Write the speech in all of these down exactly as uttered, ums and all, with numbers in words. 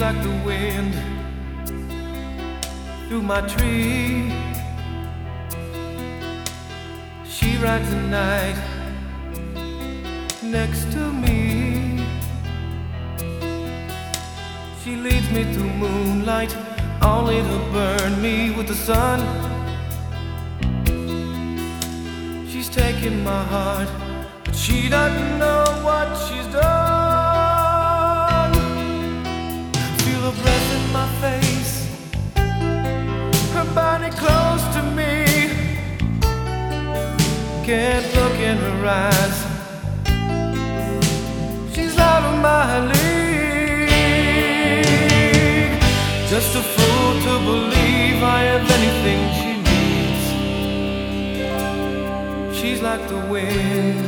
like the wind through my tree. She rides the night next to me. She leads me through moonlight, only to burn me with the sun. She's taking my heart, but she doesn't know what she's done. Feel her breath in my face, her body close to me. Can't look in her eyes, she's out of my league. Just a fool to believe I have anything she needs. She's like the wind.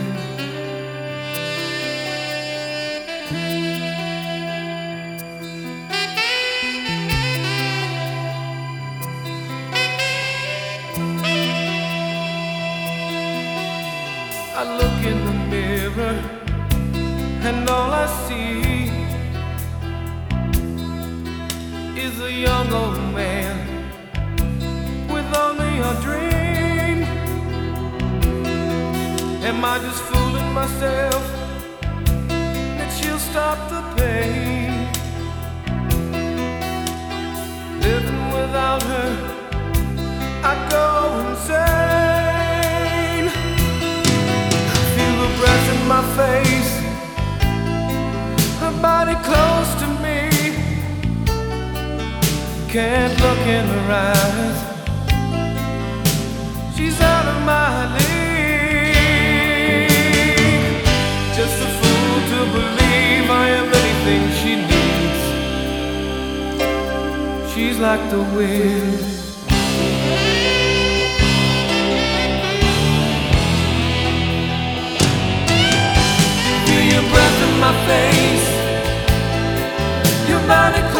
I look in the mirror and all I see is a young old man with only a dream. Am I just fooling myself that she'll stop the pain? Living without her, I go insane. Feel the breath in my face, her body close to me. Can't look in her eyes, she's out of my league. Just a fool to believe I have anything she needs. She's like the wind. Feel your breath in my face, your body